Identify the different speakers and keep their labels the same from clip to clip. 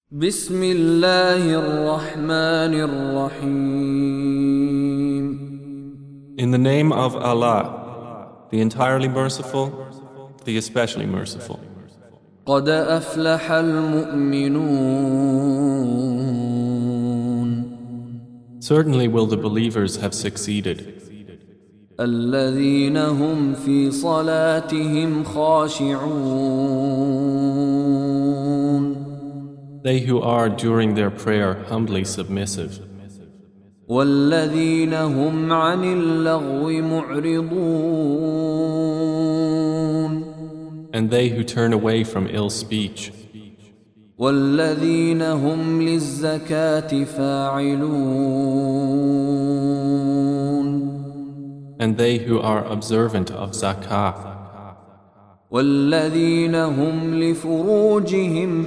Speaker 1: بسم الله الرحمن الرحيم.
Speaker 2: In the name of Allah, the entirely merciful, the especially merciful.
Speaker 1: قد أفلح المؤمنون.
Speaker 2: Certainly will the believers have succeeded.
Speaker 1: الذين هم في صلاتهم خاشعون.
Speaker 2: They who are during their prayer humbly submissive.
Speaker 1: والذين هم عن اللغو معرضون.
Speaker 2: And they who turn away from ill speech.
Speaker 1: والذين هم للزكاة فاعلون.
Speaker 2: And they who are observant of zakah.
Speaker 1: والذين هم لفروجهم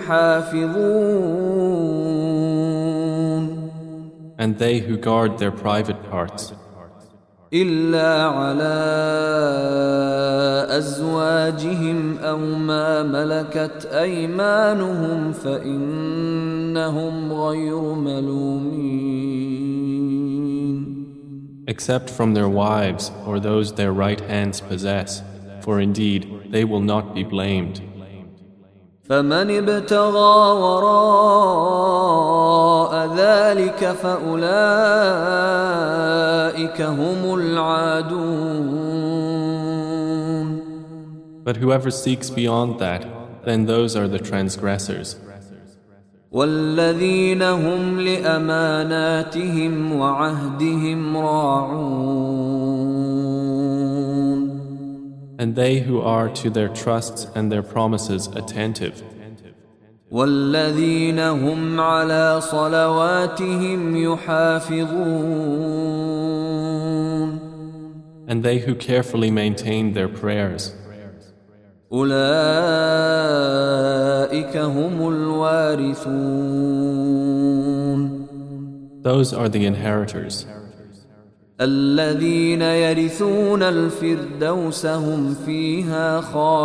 Speaker 1: حافظون.
Speaker 2: And they who guard their private parts.
Speaker 1: إلا على أزواجهم أو ما ملكت أيمانهم فإنهم غير ملومين.
Speaker 2: Except from their wives or those their right hands possess, for indeed they will not be blamed.
Speaker 1: فمن ابتغى وراء ذلك فأولئك هم العادون.
Speaker 2: But whoever seeks beyond that, then those are the transgressors.
Speaker 1: والذين هم لأماناتهم وعهدهم راعون.
Speaker 2: And they who are to their trusts and their promises attentive.
Speaker 1: والذين هم على صلواتهم يحافظون.
Speaker 2: And they who carefully maintain their prayers.
Speaker 1: أولئك هم الوارثون.
Speaker 2: Those are the inheritors.
Speaker 1: الذين يرثون الفردوس هم فيها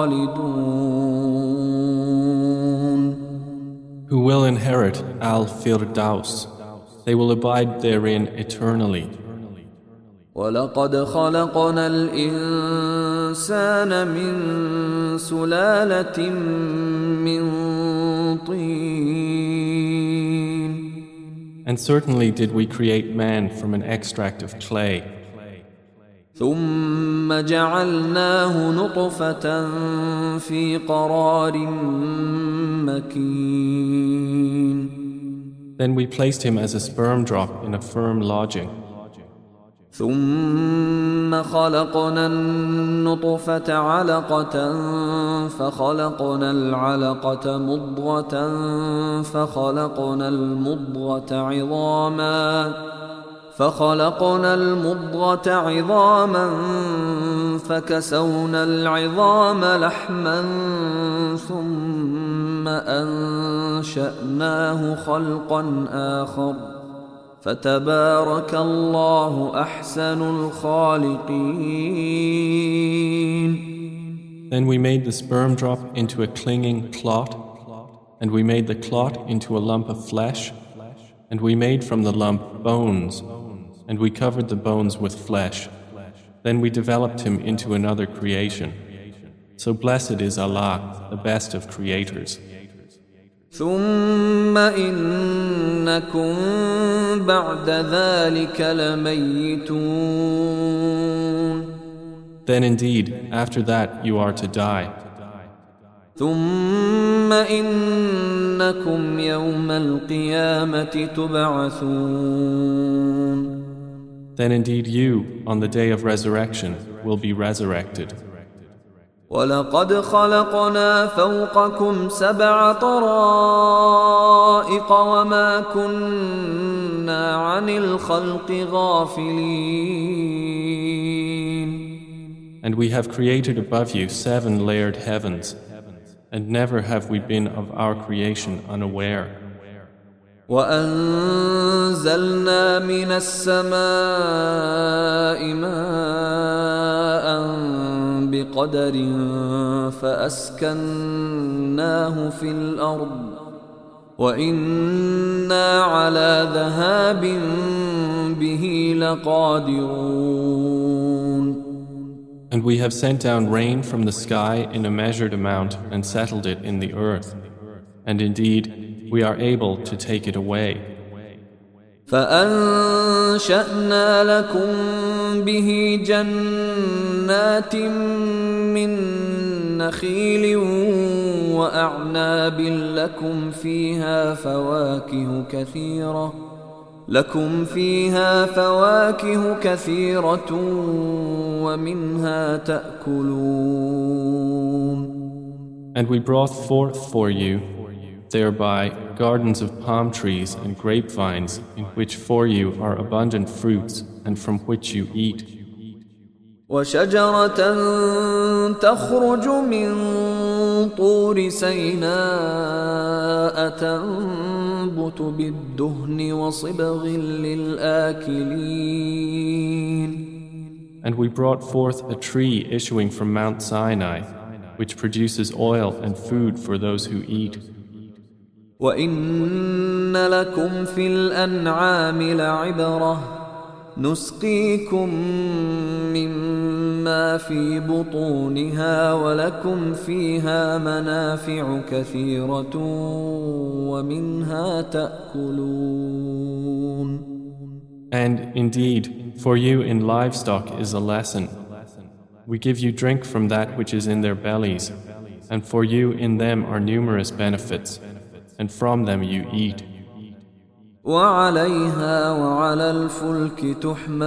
Speaker 1: خالدون.
Speaker 2: Who will inherit Al-Firdaus. They will abide therein eternally.
Speaker 1: ولقد خلقنا الإنسان من سلالة من طين.
Speaker 2: And certainly did we create man from an extract of clay.
Speaker 1: ثم جعلناه نطفة في قرار مكين.
Speaker 2: Then we placed him as a sperm drop in a firm lodging.
Speaker 1: ثم خلقنا النطفة علقة فخلقنا العلقة مضغة فخلقنا المضغة عظاما فكسونا العظام لحما ثم أنشأناه خلقا آخر فتبارك الله أحسن الخالقين.
Speaker 2: Then we made the sperm drop into a clinging clot, and we made the clot into a lump of flesh, and we made from the lump bones, and we covered the bones with flesh. Then we developed him into another creation. So blessed is Allah, the best of creators.
Speaker 1: ثم إنكم بعد ذلك لميتون.
Speaker 2: Then indeed, after that you are to die.
Speaker 1: ثم إنكم يوم القيامة تبعثون.
Speaker 2: Then indeed you, on the day of resurrection, will be resurrected.
Speaker 1: ولقد خلقنا فوقكم 7 طرائق وما كنا عن الخلق غافلين.
Speaker 2: And we have created above you 7 layered heavens, and never have we been of our creation unaware.
Speaker 1: وأنزلنا من السماء ماء بقدر فأسكناه في الأرض وإنا على ذهاب به لقادرون.
Speaker 2: And we have sent down rain from the sky in a measured amount and settled it in the earth. And indeed, we are able to take it away.
Speaker 1: فأنشأنا لكم به جنات من نخيل وأعناب لكم فيها فواكه كثيرة ومنها تأكلون.
Speaker 2: And we brought forth for you thereby gardens of palm trees and grapevines in which for you are abundant fruits and from which you eat.
Speaker 1: وشجرة تخرج من طور سيناء تنبت بالدهن وصبغ للآكلين.
Speaker 2: And we brought forth a tree issuing from Mount Sinai, which produces oil and food for those who eat.
Speaker 1: وَإِنَّ لَكُمْ فِي الْأَنْعَامِ لَعِبْرَةً نُسْقِيكُم مِّمَّا فِي بُطُونِهَا وَلَكُمْ فِيهَا مَنَافِعُ كَثِيرَةٌ وَمِنْهَا تَأْكُلُونَ.
Speaker 2: And indeed, for you in livestock is a lesson. We give you drink from that which is in their bellies, and for you in them are numerous benefits, and from them you eat.
Speaker 1: وعليها وعلى الفلك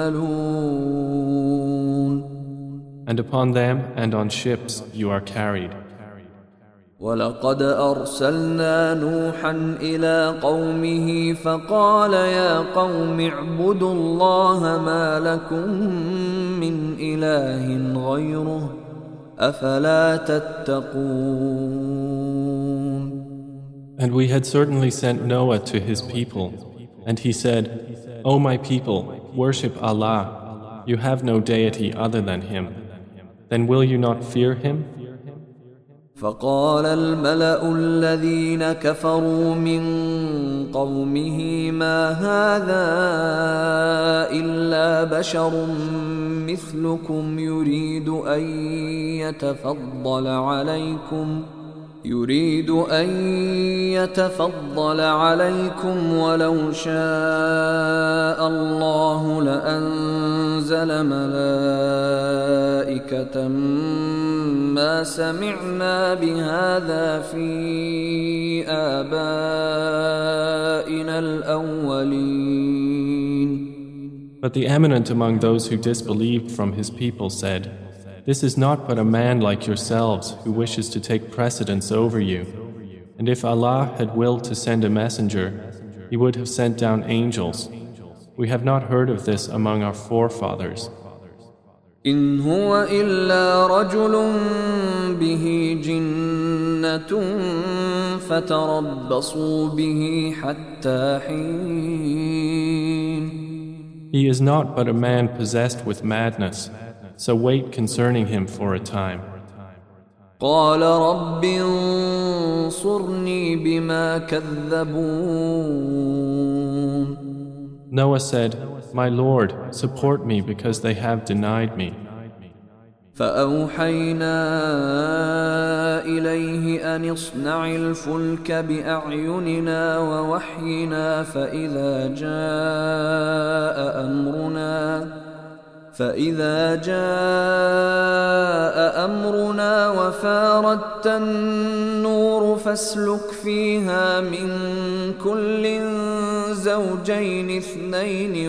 Speaker 1: تحملون.
Speaker 2: And upon them and on ships you are carried.
Speaker 1: ولقد أرسلنا نوحا إلى قومه فقال يا قوم اعبدوا الله ما لكم من إله غيره أفلا تتقون.
Speaker 2: And we had certainly sent Noah to his people, and he said, O my people, worship Allah. You have no deity other than Him. Then will you not fear Him?
Speaker 1: فقال الملأ الذين كفروا من قومه ما هذا إلا بشر مثلكم يريد أن يتفضل عليكم ولو شاء الله لأنزل ملائكة ما سمعنا بهذا في آبائنا الأولين.
Speaker 2: But the eminent among those who disbelieved from his people said, This is not but a man like yourselves who wishes to take precedence over you. And if Allah had willed to send a messenger, He would have sent down angels. We have not heard of this among our forefathers.
Speaker 1: إن هو إلا رجل به جنة فتربصوا به حتى حين.
Speaker 2: He is not but a man possessed with madness, so wait concerning him for a time.
Speaker 1: قال رب انصرني بما كذبون.
Speaker 2: Noah said, My Lord, support me because they have denied me.
Speaker 1: فأوحينا إليه أن اصنع الفلك بأعيننا ووحينا فإذا جاء أمرنا وفاردت النور فاسلك فيها من كل زوجين اثنين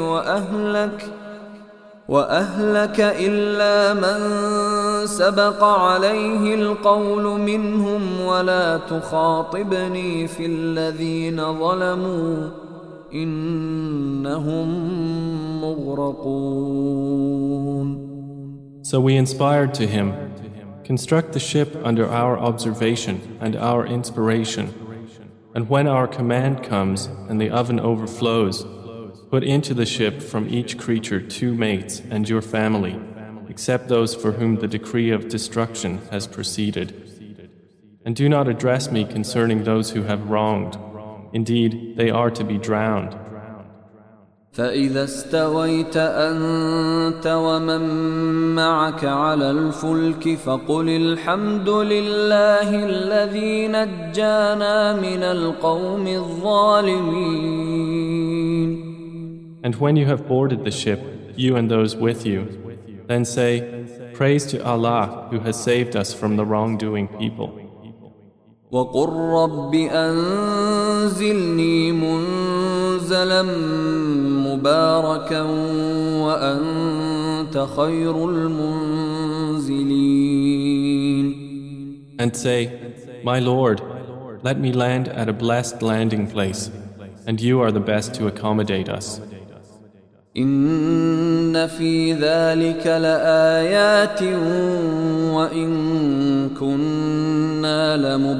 Speaker 1: وأهلك إلا من سبق عليه القول منهم ولا تخاطبني في الذين ظلموا إنهم مغرقون.
Speaker 2: So we inspired to him, construct the ship under our observation and our inspiration, and when our command comes and the oven overflows, put into the ship from each creature 2 mates and your family, except those for whom the decree of destruction has proceeded. And do not address me concerning those who have wronged. Indeed, they are to be drowned.
Speaker 1: فإذا استويت أنت ومن معك على الفلك فقل الحمد لله الذي نجانا من القوم الظالمين.
Speaker 2: And when you have boarded the ship, you and those with you, then say, Praise to Allah who has saved us from the wrongdoing people.
Speaker 1: وقل رب أنزلني منزلا مباركا وأنت خير المنزلين.
Speaker 2: And say, My Lord, let me land at a blessed landing place, and you are the best to accommodate us.
Speaker 1: إن في ذلك لآيات وإن كنا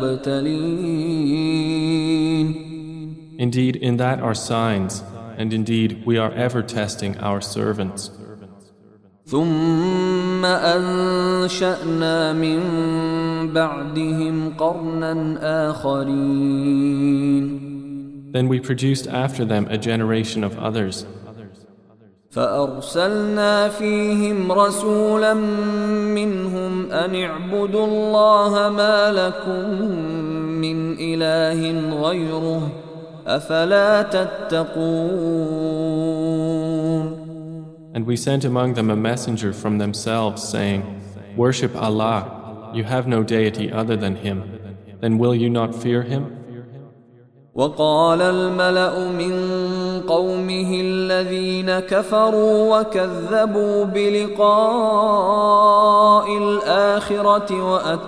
Speaker 1: لمبتلين.
Speaker 2: Indeed, in that are signs, and indeed we are ever testing our servants.
Speaker 1: ثم أنشأنا من بعدهم قرنا آخرين.
Speaker 2: Then we produced after them a generation of others.
Speaker 1: فأرسلنا فيهم رسولا منهم أن اعبدوا الله ما لكم من إله غيره أفلا تتقون.
Speaker 2: And we sent among them a messenger from themselves saying, Worship Allah, you have no deity other than Him, then will you not fear Him?
Speaker 1: وقال الملأ من قومه الذين كفروا وكذبوا بلقاء الآخرة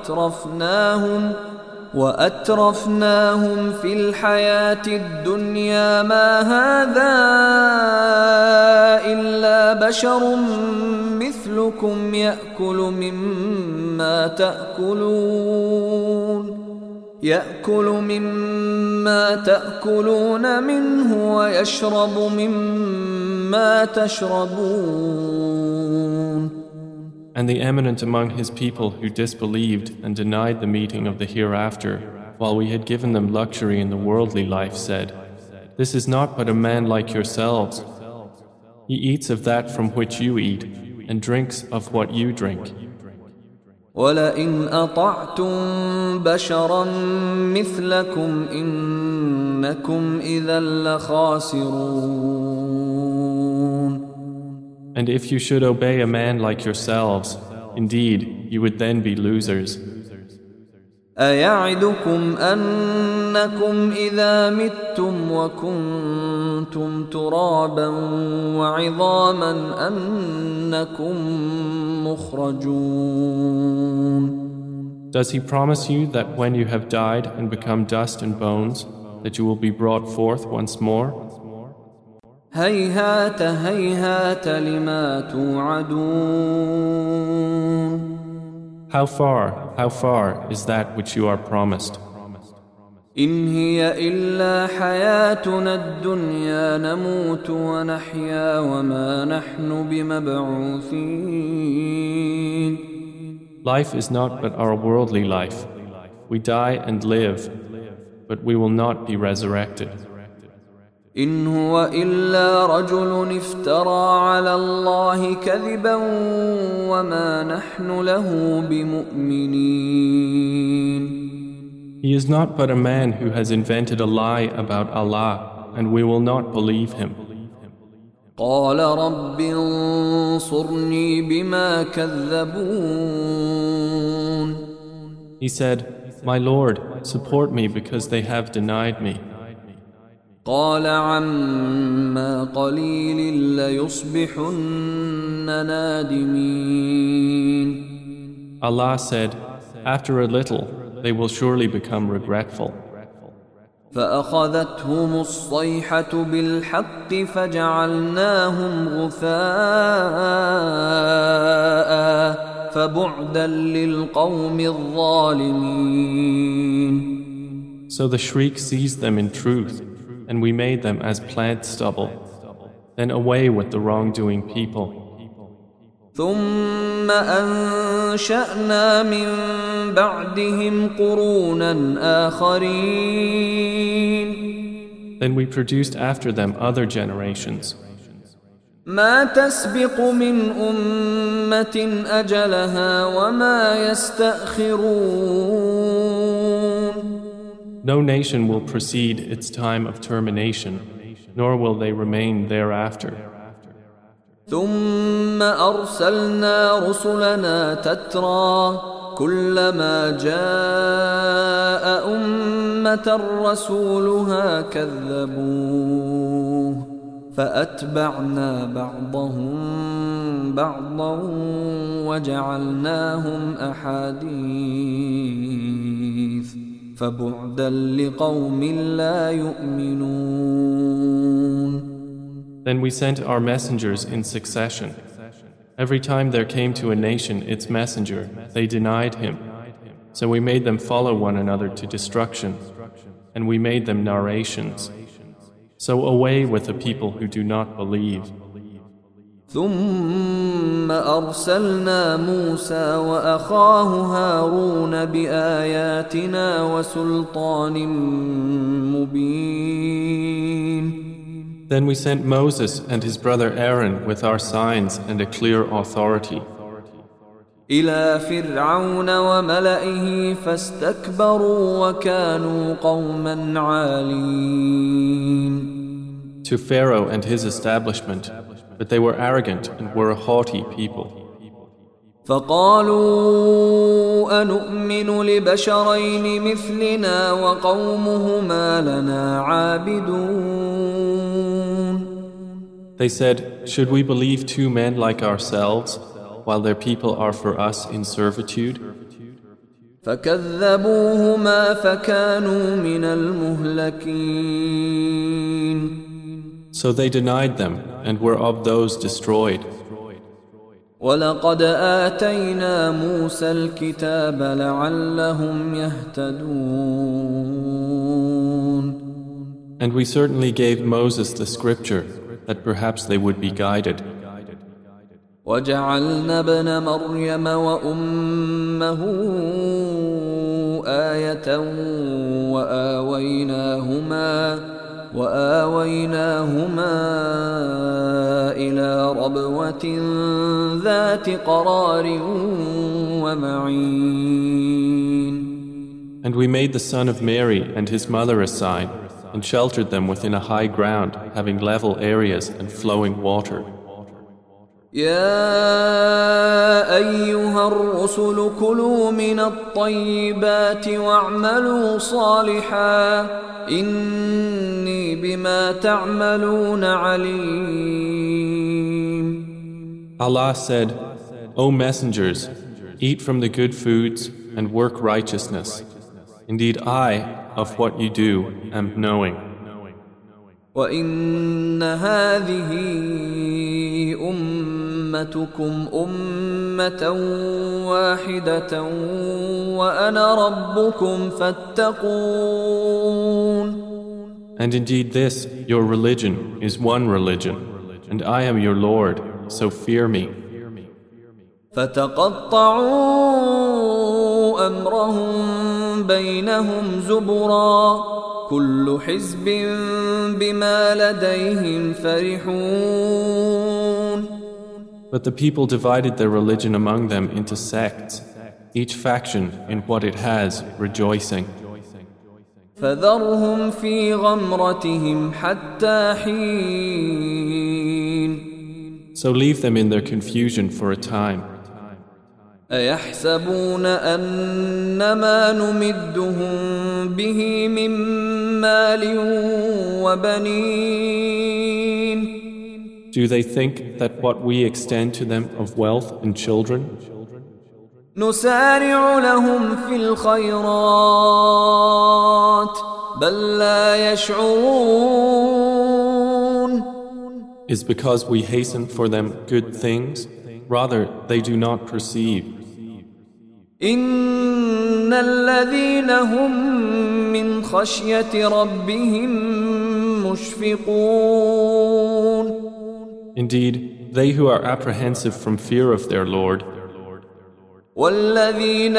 Speaker 1: وأترفناهم في الحياة الدنيا ما هذا إلا بشر مثلكم يأكل مما تأكلون منه ويشرب مما تشربون.
Speaker 2: And the eminent among his people who disbelieved and denied the meeting of the hereafter, while we had given them luxury in the worldly life, said, This is not but a man like yourselves. He eats of that from which you eat, and drinks of what you drink.
Speaker 1: وَلَئِنْ أَطَعْتُمْ بَشَرًا مِثْلَكُمْ إِنَّكُمْ إِذًا لَخَاسِرُونَ.
Speaker 2: And if you should obey a man like yourselves, indeed, you would then be losers.
Speaker 1: أَيَعِدُكُمْ أَنَّكُمْ إِذَا مِتُّمْ وَكُنْتُمْ تُرَابًا وَعِظَامًا أَنَّكُمْ مُخْرَجُونَ.
Speaker 2: Does he promise you that when you have died and become dust and bones, that you will be brought forth once more?
Speaker 1: هَيْهَاتَ هَيْهَاتَ لِمَا تُوعَدُونَ.
Speaker 2: How far is that which you are promised?
Speaker 1: إِنْ هِيَ إِلَّا حَيَاتُنَا الدُّنْيَا نَمُوتُ وَنَحْيَا وَمَا نَحْنُ بِمَبْعُوثِينَ.
Speaker 2: Life is not but our worldly life. We die and live, but we will not be resurrected.
Speaker 1: إِنْ هُوَ إِلَّا رَجُلٌ افْتَرَى عَلَى اللَّهِ كَذِبًا وَمَا نَحْنُ لَهُ بِمُؤْمِنِينَ.
Speaker 2: He is not but a man who has invented a lie about Allah, and we will not believe him.
Speaker 1: قَالَ رَبِّ انصُرْنِي بِمَا كَذَّبُونَ.
Speaker 2: He said, My Lord, support me because they have denied me.
Speaker 1: قال عما قليل ليصبحن نادمين.
Speaker 2: Allah said, After a little, they will surely become regretful.
Speaker 1: فأخذتهم الصيحة بالحق فجعلناهم غثاء فبعدا للقوم الظالمين.
Speaker 2: So the shriek seized them in truth, and we made them as plant stubble. Then away with the wrongdoing people.
Speaker 1: ثم أنشأنا من بعدهم قرونا آخرين
Speaker 2: Then we produced after them other generations.
Speaker 1: ما تسبق من أمة أجلها وما يستأخرون.
Speaker 2: No nation will precede its time of termination, nor will they remain thereafter.
Speaker 1: ثم أرسلنا رسلنا تترى كلما جاء أمة رسولها كذبوه فأتبعنا بعضهم بعضا وجعلناهم أحاديث فبعدا لقوم لا يؤمنون.
Speaker 2: Then we sent our messengers in succession. Every time there came to a nation its messenger, they denied him. So we made them follow one another to destruction, and we made them narrations. So away with the people who do not believe.
Speaker 1: ثم أرسلنا موسى وأخاه هارون بآياتنا وسلطان مبين.
Speaker 2: Then we sent Moses and his brother Aaron with our signs and a clear authority.
Speaker 1: إلى فرعون وملئه فاستكبروا وكانوا قوما عالين.
Speaker 2: To Pharaoh and his establishment, but they were arrogant and were a haughty people.
Speaker 1: فقالوا أنؤمن لبشرين مثلنا وقومهما لنا عابدون.
Speaker 2: They said, should we believe two men like ourselves, while their people are for us in servitude?
Speaker 1: فكذبوهما فكانوا من المهلكين.
Speaker 2: So they denied them and were of those destroyed.
Speaker 1: ولقد آتينا موسى الكتاب لعلهم يهتدون.
Speaker 2: And we certainly gave Moses the scripture that perhaps they would be guided.
Speaker 1: وجعلنا ابن مريم وأمه آية وآويناهما إلى ربوة ذات قرار ومعين.
Speaker 2: And we made the son of Mary and his mother a sign and sheltered them within a high ground having level areas and flowing water.
Speaker 1: يا أيها الرسل كلوا من الطيبات واعملوا صالحا إني بما تعملون عليم.
Speaker 2: Allah said, O messengers, eat from the good foods and work righteousness. Indeed, I, of what you do, am knowing.
Speaker 1: وإن هذه أمتكم أمة واحدة وأنا ربكم فاتقون.
Speaker 2: And indeed this, your religion, is one religion, and I am your Lord, so fear me.
Speaker 1: فتقطعوا أمرهم بينهم زبرا كل حزب بما لديهم فرحون.
Speaker 2: But the people divided their religion among them into sects, each faction in what it has, rejoicing.
Speaker 1: فذرهم في غمرتهم حتى حين.
Speaker 2: So leave them in their confusion for a time.
Speaker 1: أيحسبون أنما نمدهم به من مال وبنين.
Speaker 2: Do they think that what we extend to them of wealth and children?
Speaker 1: نسارع لهم في الخيرات بل لا يشعرون.
Speaker 2: Is because we hasten for them good things? Rather, they do not perceive.
Speaker 1: إن الذين هم من خشية ربهم مشفقون.
Speaker 2: Indeed, they who are apprehensive from fear of their Lord,
Speaker 1: والذين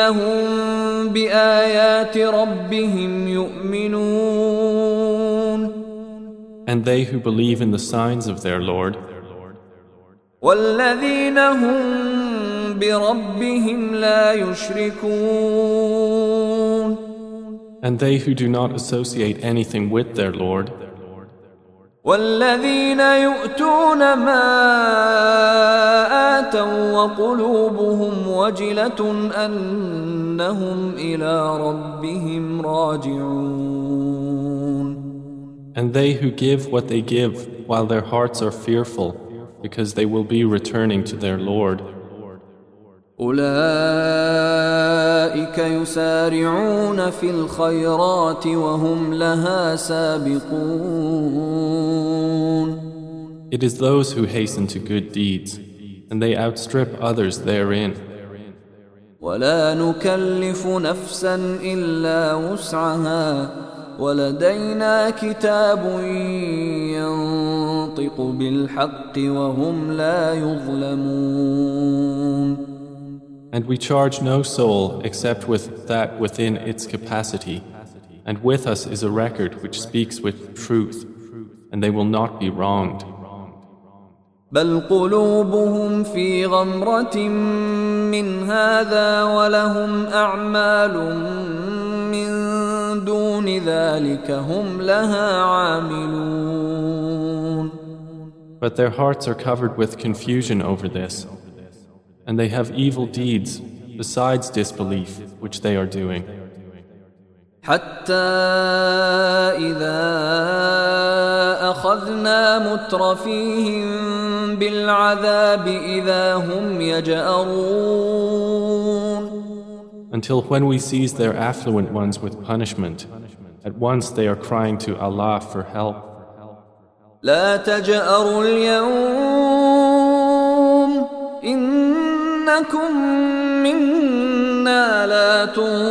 Speaker 1: هم بآيات ربهم يؤمنون.
Speaker 2: And they who believe in the signs of their Lord,
Speaker 1: وَالَّذِينَ هُمْ بِرَبِّهِمْ لَا يُشْرِكُونَ
Speaker 2: and they who do not associate anything with their Lord,
Speaker 1: وَالَّذِينَ يُؤْتُونَ مَا آتَوا وَقُلُوبُهُمْ وَجِلَةٌ أَنَّهُمْ إِلَى رَبِّهِمْ راجعون.
Speaker 2: and they who give what they give while their hearts are fearful, because they will be returning to their Lord.
Speaker 1: أولئك يسارعون في الخيرات وهم لها سابقون.
Speaker 2: It is those who hasten to good deeds, and they outstrip others therein.
Speaker 1: ولا نكلف نفسا إلا وسعها ولدينا كتاب ينطق بالحق وهم لا يظلمون.
Speaker 2: And we charge no soul except with that within its capacity, and with us is a record which speaks with truth, and they will not be wronged.
Speaker 1: بل قلوبهم في غمرة من هذا ولهم أعمال من دون ذلك هم لها عاملون.
Speaker 2: But their hearts are covered with confusion over this, and they have evil deeds besides disbelief which they are doing.
Speaker 1: حتى إذا أخذنا مترفيهم بالعذاب إذا هم يجأرون.
Speaker 2: Until when we seize their affluent ones with punishment, at once they are crying to Allah for help.
Speaker 1: لا تجأروا اليوم إنكم منا لا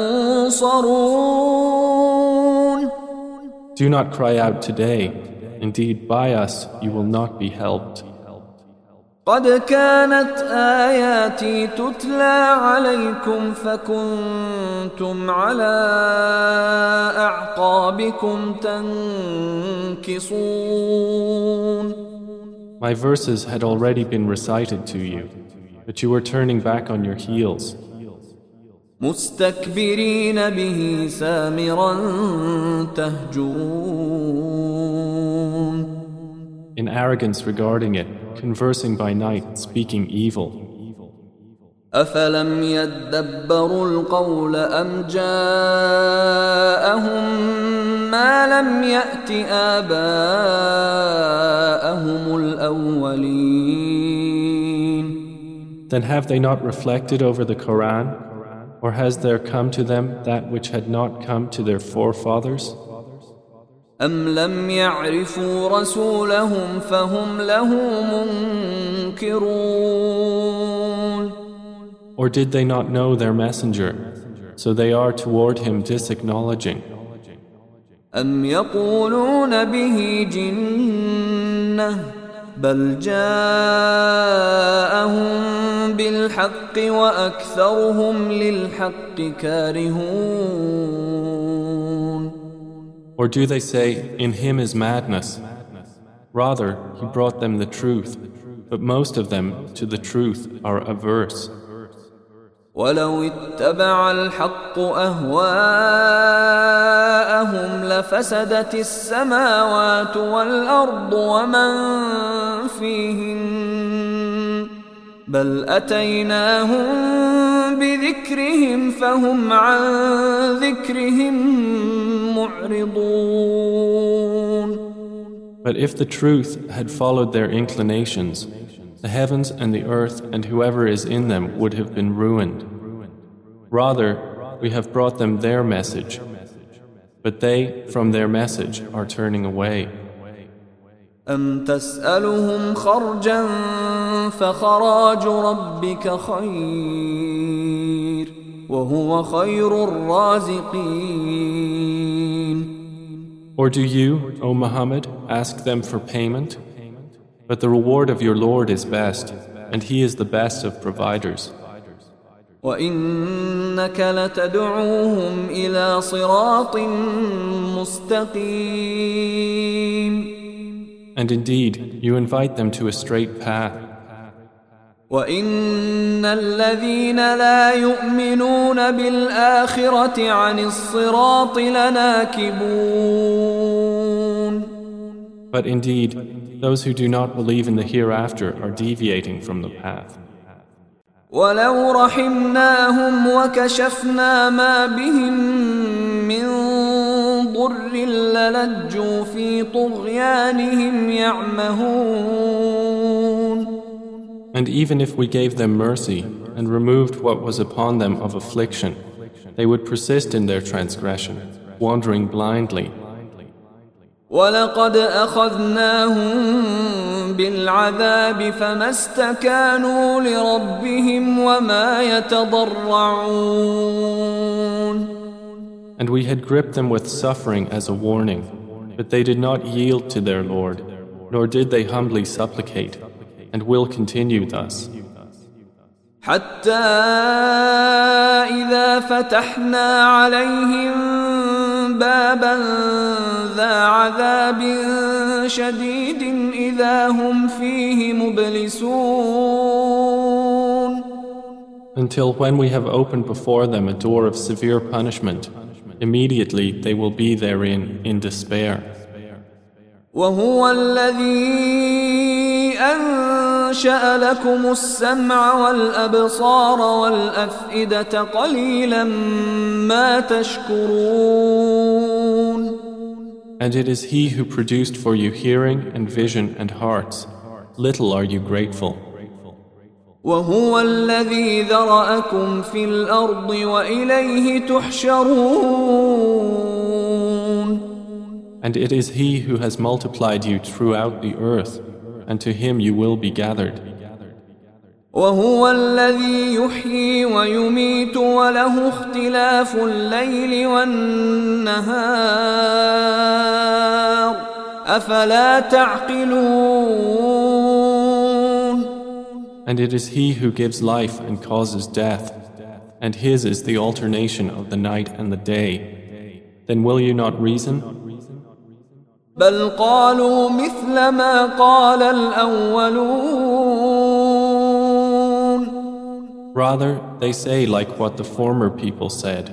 Speaker 1: تنصرون.
Speaker 2: Do not cry out today. Indeed, by us you will not be helped.
Speaker 1: قد كانت آياتي تتلى عليكم فكنتم على أعقابكم تنكصون.
Speaker 2: My verses had already been recited to you, but you were turning back on your heels.
Speaker 1: مستكبرين به سامرا تهجرون.
Speaker 2: In arrogance regarding it, conversing by night, speaking evil.
Speaker 1: أفلم يدبروا القول أم جاءهم ما لم يأت آباءهم الأولين.
Speaker 2: Then have they not reflected over the Quran, or has there come to them that which had not come to their forefathers?
Speaker 1: أم لم يعرفوا رسولهم فهم له منكرون.
Speaker 2: Or did they not know their messenger, so they are toward him disacknowledging?
Speaker 1: أم يقولون به جنة بل جاءهم بالحق وأكثرهم للحق كارهون.
Speaker 2: Or do they say, in him is madness? Rather, he brought them the truth, but most of them to the truth are averse.
Speaker 1: ولو اتبع الحق أهواءهم لفسدت السماوات والأرض ومن فيهن بل أتيناهم بذكرهم فهم عن ذكرهم معرضون.
Speaker 2: But if the truth had followed their inclinations, the heavens and the earth and whoever is in them would have been ruined. Rather, we have brought them their message, but they from their message are turning away.
Speaker 1: أم تسألهم خرجا فخراج ربك خير وهو خير الرازقين.
Speaker 2: Or do you, O Muhammad, ask them for payment? But the reward of your Lord is best, and He is the best of providers.
Speaker 1: وإنك لتدعوهم إلى صراط مستقيم
Speaker 2: And indeed, you invite them to a straight path.
Speaker 1: وَإِنَّ الَّذِينَ لَا يُؤْمِنُونَ بِالْآخِرَةِ عَنِ الصِّرَاطِ لَنَاكِبُونَ
Speaker 2: But indeed, those who do not believe in the hereafter are deviating from the path.
Speaker 1: وَلَوْ رَحِمْنَاهُمْ وَكَشَفْنَا مَا بِهِمْ مِنْ ضُرٍّ لَلَجُّوا فِي طُغْيَانِهِمْ يَعْمَهُونَ
Speaker 2: And even if we gave them mercy and removed what was upon them of affliction, they would persist in their transgression, wandering blindly.
Speaker 1: وَلَقَدْ أَخَذْنَاهُمْ بِالْعَذَابِ فَمَا اسْتَكَانُوا لِرَبِّهِمْ وَمَا يَتَضَرَّعُونَ
Speaker 2: And we had gripped them with suffering as a warning, but they did not yield to their Lord, nor did they humbly supplicate, and will continue thus.
Speaker 1: حتى إذا فتحنا عليهم بابا ذا عذاب شديد إذا هم فيه مبلسون
Speaker 2: Until when we have opened before them a door of severe punishment, immediately they will be therein in despair.
Speaker 1: وهو الذي أنشأ لكم السمع والأبصار والأفئدة قليلا ما تشكرون
Speaker 2: And it is He who produced for you hearing and vision and hearts. Little are you grateful.
Speaker 1: وهو الذي ذرأكم في الأرض وإليه تحشرون
Speaker 2: And it is He who has multiplied you throughout the earth, and to Him you will be gathered.
Speaker 1: وهو الذي يحيي ويميت وله اختلاف الليل والنهار أفلا تعقلون
Speaker 2: And it is He who gives life and causes death, and His is the alternation of the night and the day. Then will you not reason?
Speaker 1: بل قالوا مثل ما قال الأولون
Speaker 2: Rather, they say like what the former people said.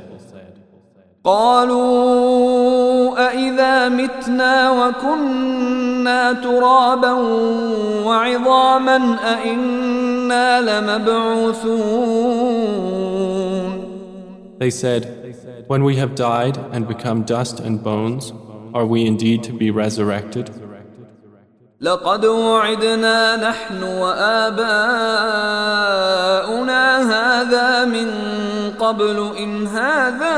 Speaker 1: قالوا أإذا متنا وكنا ترابا وعظاما أإنا لمبعوثون
Speaker 2: They said, when we have died and become dust and bones, are we indeed to be resurrected?
Speaker 1: لقد وعدنا نحن وآباؤنا هذا من قبل إن هذا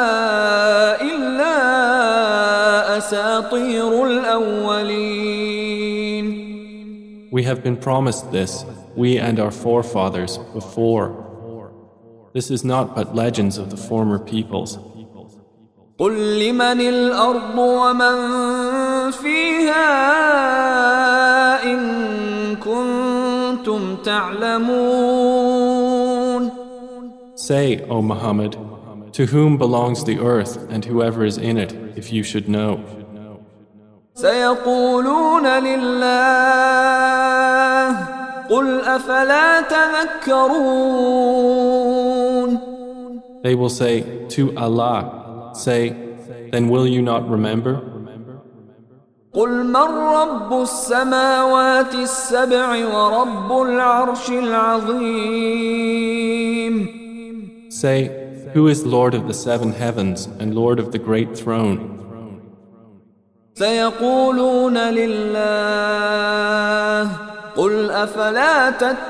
Speaker 1: إلا أساطير الأولين
Speaker 2: We have been promised this, we and our forefathers, before. This is not but legends of the former peoples.
Speaker 1: قل لمن الأرض ومن فيها إن كنتم تعلمون
Speaker 2: Say, O Muhammad, to whom belongs the earth and whoever is in it, if you should know.
Speaker 1: سيقولون لله قل أفلا تذكرون
Speaker 2: They will say, to Allah. Say, then will you not remember?
Speaker 1: قل من رب السماوات السبع ورب العرش العظيم
Speaker 2: Say, who is Lord of the seven heavens and Lord of the great throne?
Speaker 1: سيقولون لله قل أفلا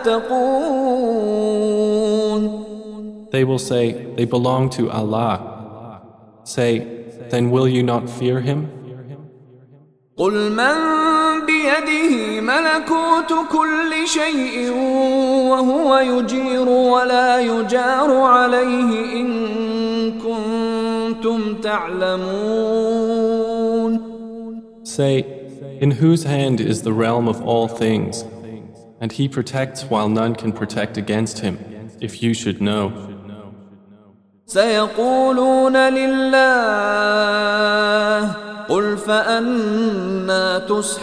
Speaker 1: تتقون
Speaker 2: They will say, they belong to Allah. Say, then will you not fear Him?
Speaker 1: قل من بيده ملكوت كل شيء وهو يجير ولا يجار عليه إن كنتم تعلمون
Speaker 2: Say, in whose hand is the realm of all things, and He protects while none can protect against Him, if you should know.
Speaker 1: سيقولون لله قل فأنا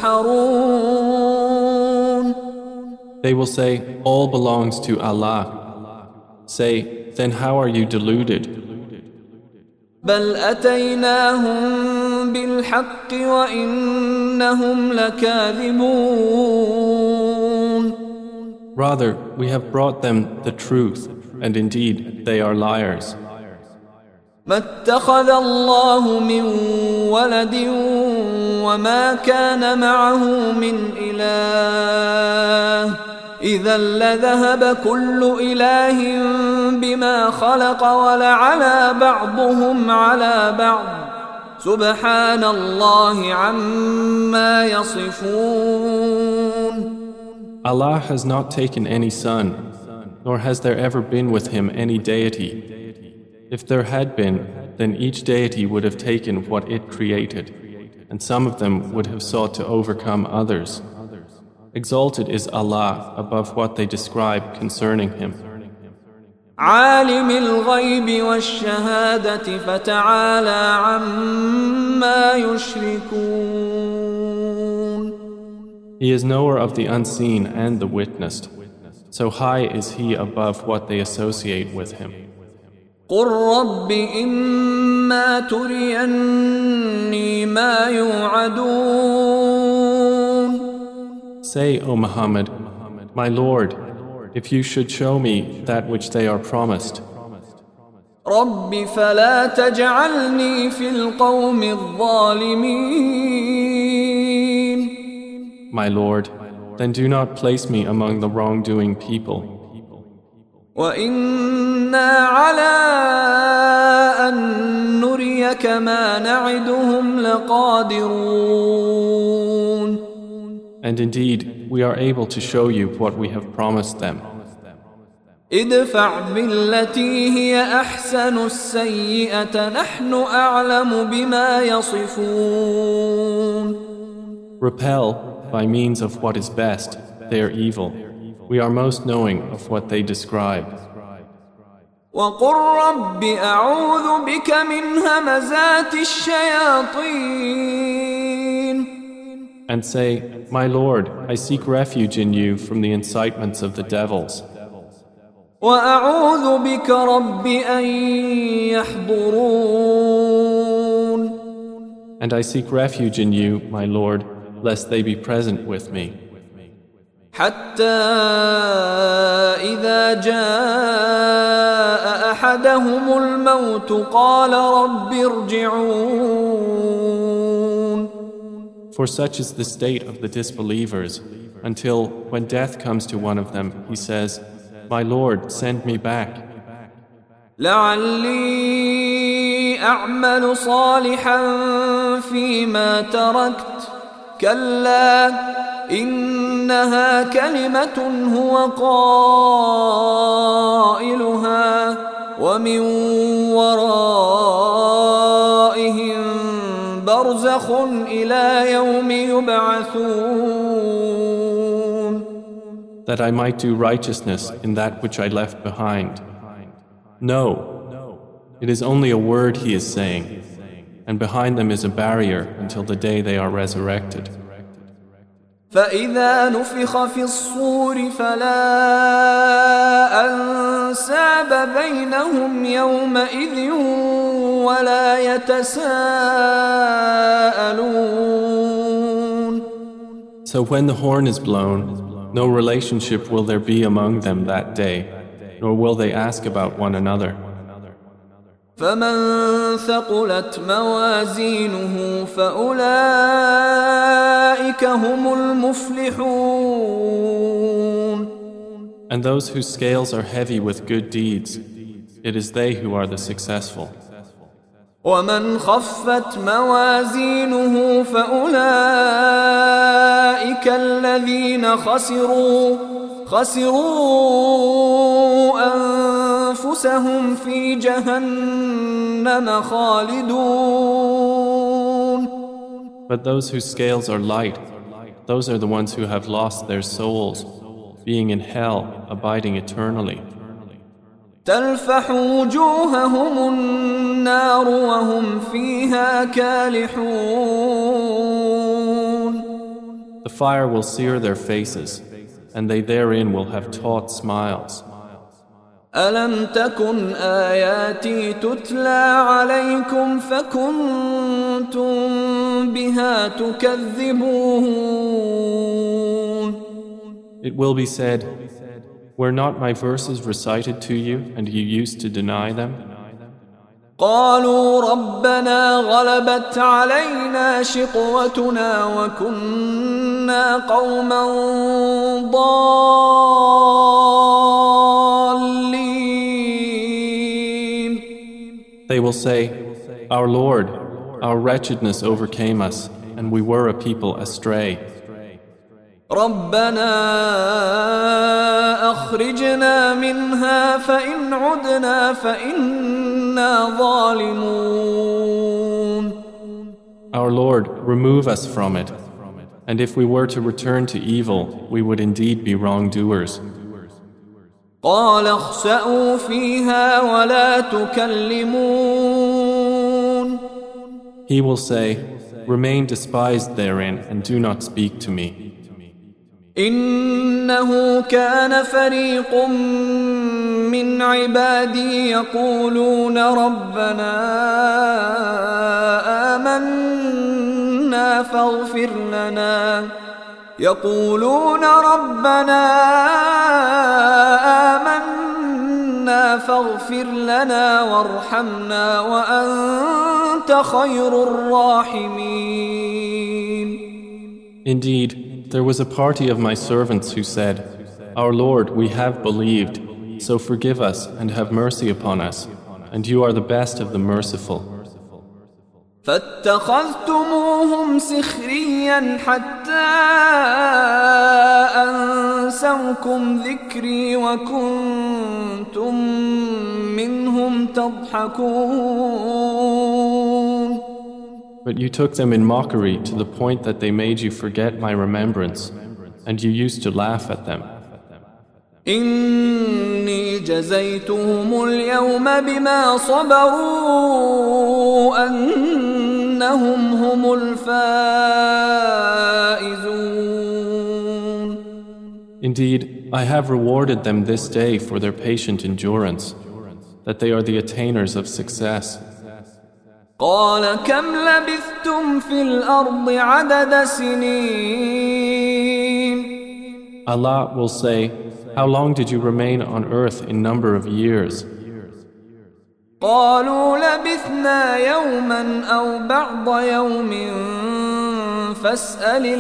Speaker 1: تسحرون.
Speaker 2: They will say, all belongs to Allah. Say, then how are you deluded?
Speaker 1: بل أتيناهم بالحق وإنهم لكاذبون.
Speaker 2: Rather, we have brought them the truth, and indeed they are liars.
Speaker 1: ما اتخذ الله من ولد وما كان معه من إله إذا لذهب كل إله بما خلق ولعلى بعضهم على بعض سبحان الله عما يصفون.
Speaker 2: Allah has not taken any son, nor has there ever been with him any deity. If there had been, then each deity would have taken what it created, and some of them would have sought to overcome others. Exalted is Allah above what they describe concerning him.
Speaker 1: عالم الغيب والشهادة فتعالى عما يشركون.
Speaker 2: He is knower of the unseen and the witnessed, so high is he above what they associate with him.
Speaker 1: قل رب إما تريني ما يوعدون.
Speaker 2: Say, O Muhammad, my Lord, if you should show me that which they are promised.
Speaker 1: رب فلا تجعلني في القوم الظالمين.
Speaker 2: My Lord, then do not place me among the wrongdoing people.
Speaker 1: وإنا على أن نريك ما نعدهم لقادرون.
Speaker 2: And indeed, we are able to show you what we have promised them.
Speaker 1: ادفع بالتي هي أحسن السيئة نحن أعلم بما يصفون.
Speaker 2: Repel by means of what is best their evil. We are most knowing of what they describe.
Speaker 1: وقل رب أعوذ بك من همزات الشياطين.
Speaker 2: And say, my Lord, I seek refuge in you from the incitements of the devils.
Speaker 1: وأعوذ بك رب أن يحضرون.
Speaker 2: And I seek refuge in you, my Lord, lest they be present with me.
Speaker 1: حتى إذا جاء أحدهم الموت قال رب ارجعون.
Speaker 2: For such is the state of the disbelievers, until when death comes to one of them, he says, my Lord, send me back.
Speaker 1: لعلي أعمل صالحا فيما تركت كلا إنها كلمة هو قائلها ومن ورائهم برزخ إلى يوم يبعثون.
Speaker 2: That I might do righteousness in that which I left behind. No, it is only a word he is saying, and behind them is a barrier until the day they are resurrected.
Speaker 1: فإذا نفخ في الصور فلا أنساب بينهم يومئذ ولا يتساءلون.
Speaker 2: So when the horn is blown, no relationship will there be among them that day, nor will they ask about one another.
Speaker 1: فمن ثقلت موازينه فأولئك هم المفلحون.
Speaker 2: And those whose scales are heavy with good deeds, it is they who are the successful.
Speaker 1: ومن خفت موازينه فأولئك الذين خسروا أنفسهم في جهنم خالدون.
Speaker 2: But those whose scales are light, those are the ones who have lost their souls, being in hell, abiding eternally.
Speaker 1: تلفح وجوههم النار وهم فيها كالحون.
Speaker 2: The fire will sear their faces, and they therein will have taut smiles.
Speaker 1: ألم تكن آياتي تتلى عليكم فكنتم بها تكذبون.
Speaker 2: It will be said, were not my verses recited to you, and you used to deny them?
Speaker 1: قالوا ربنا غلبت علينا شقوتنا وكنا قوما ضالين.
Speaker 2: They will say, our Lord, our wretchedness overcame us, and we were a people astray.
Speaker 1: ربنا أخرجنا منها فإن عدنا فإنا ظالمون.
Speaker 2: Our Lord, remove us from it, and if we were to return to evil, we would indeed be wrongdoers.
Speaker 1: قال اخسأوا فيها ولا تكلمون.
Speaker 2: He will say, remain despised therein and do not speak to me.
Speaker 1: إنه كان فريق من عبادي يقولون ربنا آمنا فاغفر لنا وارحمنا وأنت خير الراحمين.
Speaker 2: Indeed, there was a party of my servants who said, our Lord, we have believed, so forgive us and have mercy upon us, and you are the best of the merciful.
Speaker 1: فاتخذتموهم سخريا حتى أنسوكم ذكري وكنتم منهم تضحكون.
Speaker 2: But you took them in mockery to the point that they made you forget my remembrance, and you used to laugh at them.
Speaker 1: إني جزيتهم اليوم بما صبروا أنهم هم الفائزون.
Speaker 2: Indeed, I have rewarded them this day for their patient endurance, that they are the attainers of success.
Speaker 1: قال كم لبثتم في الأرض عدد سنين.
Speaker 2: Allah will say, how long did you remain on earth in number of years?
Speaker 1: قالوا لبثنا يوما أو بعض يوم فاسأل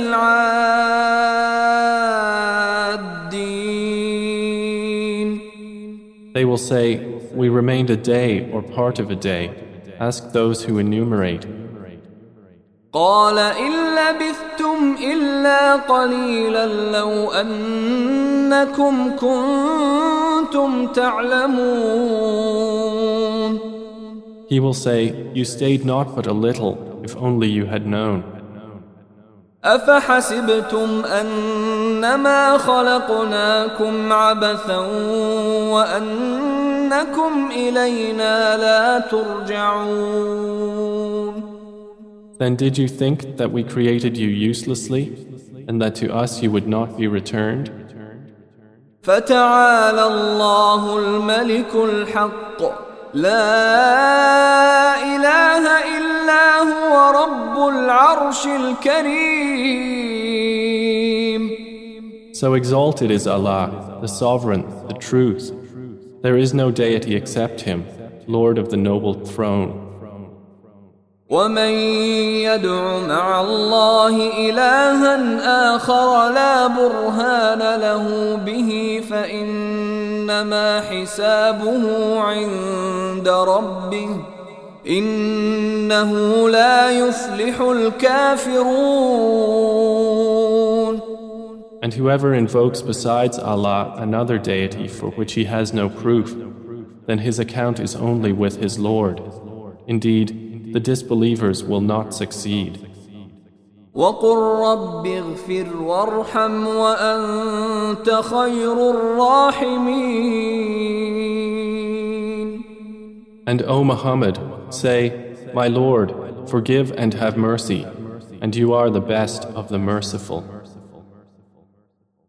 Speaker 1: العادين.
Speaker 2: They will say, we remained a day or part of a day. Ask those who enumerate.
Speaker 1: قال إن لبثتم إلا قليلا لو أنكم كنتم تعلمون.
Speaker 2: He will say, you stayed not but a little, if only you had known.
Speaker 1: أفحسبتم أنما خلقناكم عبثا وأنكم إلينا لا ترجعون.
Speaker 2: Then did you think that we created you uselessly, and that to us you would not be returned?
Speaker 1: فتعالى الله الملك الحق لا إله إلا هو رب العرش الكريم.
Speaker 2: So exalted is Allah, the Sovereign, the Truth. There is no deity except Him, Lord of the noble throne.
Speaker 1: ومن يدع مع الله إلها آخر لا برهان له به فإنما حسابه عند ربه إنه لا يفلح الكافرون.
Speaker 2: And whoever invokes besides Allah another deity for which he has no proof, then his account is only with his Lord. Indeed, the disbelievers will not succeed.
Speaker 1: وقل رب اغفر وارحم وأنت خير الراحمين.
Speaker 2: And O Muhammad, say, My Lord, forgive and have mercy, and you are the best of the merciful.